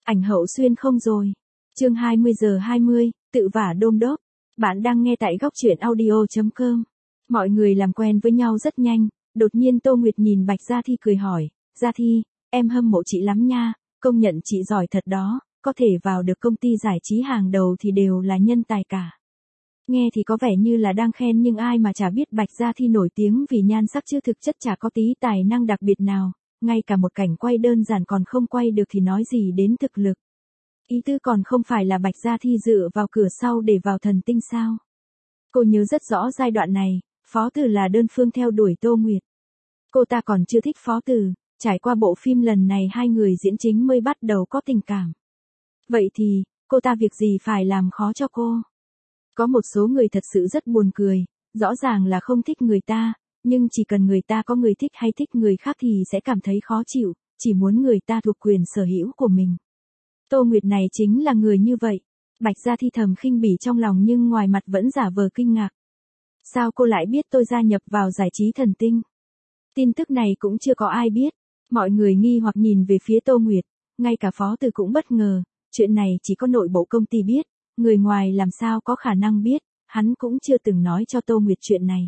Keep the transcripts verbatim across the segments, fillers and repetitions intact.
Ảnh Hậu xuyên không rồi. Chương hai mươi giờ hai mươi, tự vả đôm đốp. Bạn đang nghe tại góc truyện audio chấm com. Mọi người làm quen với nhau rất nhanh, đột nhiên Tô Nguyệt nhìn Bạch Gia Thi cười hỏi, Gia Thi, em hâm mộ chị lắm nha, công nhận chị giỏi thật đó, có thể vào được công ty giải trí hàng đầu thì đều là nhân tài cả. Nghe thì có vẻ như là đang khen nhưng ai mà chả biết Bạch Gia Thi nổi tiếng vì nhan sắc chứ thực chất chả có tí tài năng đặc biệt nào, ngay cả một cảnh quay đơn giản còn không quay được thì nói gì đến thực lực. Ý tư còn không phải là Bạch Gia Thi dựa vào cửa sau để vào thần tinh sao. Cô nhớ rất rõ giai đoạn này, Phó Tử là đơn phương theo đuổi Tô Nguyệt. Cô ta còn chưa thích Phó Tử, trải qua bộ phim lần này hai người diễn chính mới bắt đầu có tình cảm. Vậy thì, cô ta việc gì phải làm khó cho cô? Có một số người thật sự rất buồn cười, rõ ràng là không thích người ta, nhưng chỉ cần người ta có người thích hay thích người khác thì sẽ cảm thấy khó chịu, chỉ muốn người ta thuộc quyền sở hữu của mình. Tô Nguyệt này chính là người như vậy. Bạch Gia Thi thầm khinh bỉ trong lòng nhưng ngoài mặt vẫn giả vờ kinh ngạc. Sao cô lại biết tôi gia nhập vào giải trí thần tinh? Tin tức này cũng chưa có ai biết. Mọi người nghi hoặc nhìn về phía Tô Nguyệt, ngay cả Phó Tử cũng bất ngờ, chuyện này chỉ có nội bộ công ty biết, người ngoài làm sao có khả năng biết, hắn cũng chưa từng nói cho Tô Nguyệt chuyện này.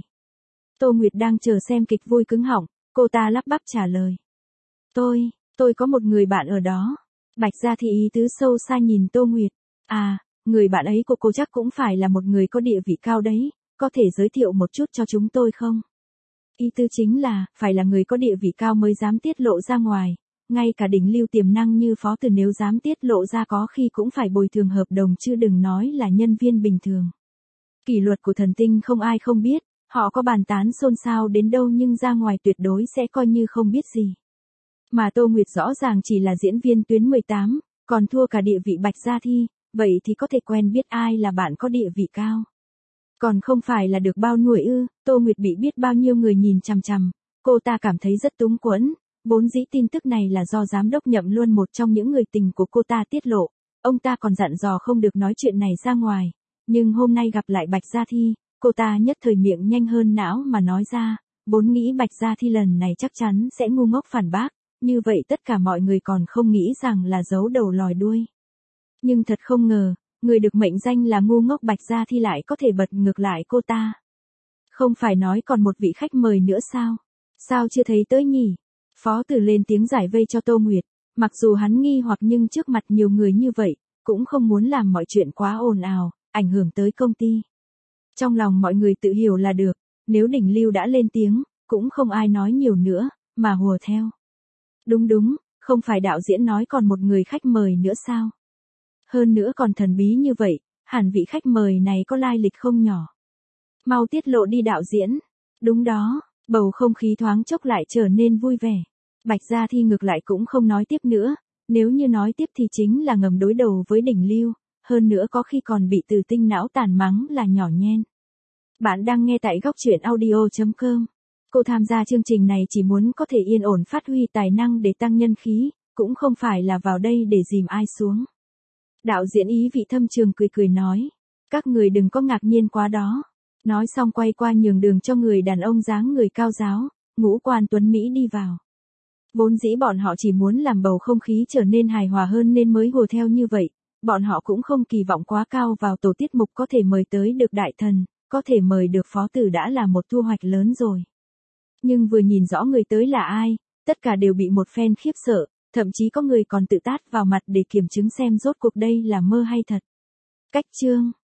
Tô Nguyệt đang chờ xem kịch vui cứng họng, cô ta lắp bắp trả lời. Tôi, tôi có một người bạn ở đó. Bạch Gia Thi ý tứ sâu xa nhìn Tô Nguyệt. À, người bạn ấy của cô chắc cũng phải là một người có địa vị cao đấy, có thể giới thiệu một chút cho chúng tôi không? Ý tứ chính là, phải là người có địa vị cao mới dám tiết lộ ra ngoài, ngay cả đỉnh lưu tiềm năng như Phó Tử nếu dám tiết lộ ra có khi cũng phải bồi thường hợp đồng chứ đừng nói là nhân viên bình thường. Kỷ luật của thần tinh không ai không biết, họ có bàn tán xôn xao đến đâu nhưng ra ngoài tuyệt đối sẽ coi như không biết gì. Mà Tô Nguyệt rõ ràng chỉ là diễn viên tuyến mười tám, còn thua cả địa vị Bạch Gia Thi, vậy thì có thể quen biết ai là bạn có địa vị cao. Còn không phải là được bao nuôi ư? Tô Nguyệt bị biết bao nhiêu người nhìn chằm chằm, cô ta cảm thấy rất túng quẫn, vốn dĩ tin tức này là do giám đốc Nhậm Luân một trong những người tình của cô ta tiết lộ, ông ta còn dặn dò không được nói chuyện này ra ngoài, nhưng hôm nay gặp lại Bạch Gia Thi, cô ta nhất thời miệng nhanh hơn não mà nói ra, vốn nghĩ Bạch Gia Thi lần này chắc chắn sẽ ngu ngốc phản bác, như vậy tất cả mọi người còn không nghĩ rằng là giấu đầu lòi đuôi. Nhưng thật không ngờ, người được mệnh danh là ngu ngốc Bạch Gia Thi lại có thể bật ngược lại cô ta. Không phải nói còn một vị khách mời nữa sao? Sao chưa thấy tới nhỉ? Phó Tử lên tiếng giải vây cho Tô Nguyệt, mặc dù hắn nghi hoặc nhưng trước mặt nhiều người như vậy, cũng không muốn làm mọi chuyện quá ồn ào, ảnh hưởng tới công ty. Trong lòng mọi người tự hiểu là được, nếu đỉnh lưu đã lên tiếng, cũng không ai nói nhiều nữa, mà hùa theo. Đúng đúng, không phải đạo diễn nói còn một người khách mời nữa sao? Hơn nữa còn thần bí như vậy, hẳn vị khách mời này có lai lịch không nhỏ. Mau tiết lộ đi đạo diễn. Đúng đó, bầu không khí thoáng chốc lại trở nên vui vẻ. Bạch Gia Thi ngược lại cũng không nói tiếp nữa, nếu như nói tiếp thì chính là ngầm đối đầu với đỉnh lưu, hơn nữa có khi còn bị Từ Tinh não tàn mắng là nhỏ nhen. Bạn đang nghe tại góc truyện audio chấm com. Cô tham gia chương trình này chỉ muốn có thể yên ổn phát huy tài năng để tăng nhân khí, cũng không phải là vào đây để dìm ai xuống. Đạo diễn Ý Vị Thâm Trường cười cười nói, các người đừng có ngạc nhiên quá đó. Nói xong quay qua nhường đường cho người đàn ông dáng người cao giáo, ngũ quan tuấn Mỹ đi vào. Vốn dĩ bọn họ chỉ muốn làm bầu không khí trở nên hài hòa hơn nên mới hùa theo như vậy, bọn họ cũng không kỳ vọng quá cao vào tổ tiết mục có thể mời tới được đại thần, có thể mời được Phó Tử đã là một thu hoạch lớn rồi. Nhưng vừa nhìn rõ người tới là ai, tất cả đều bị một phen khiếp sợ, thậm chí có người còn tự tát vào mặt để kiểm chứng xem rốt cuộc đây là mơ hay thật. Cách chương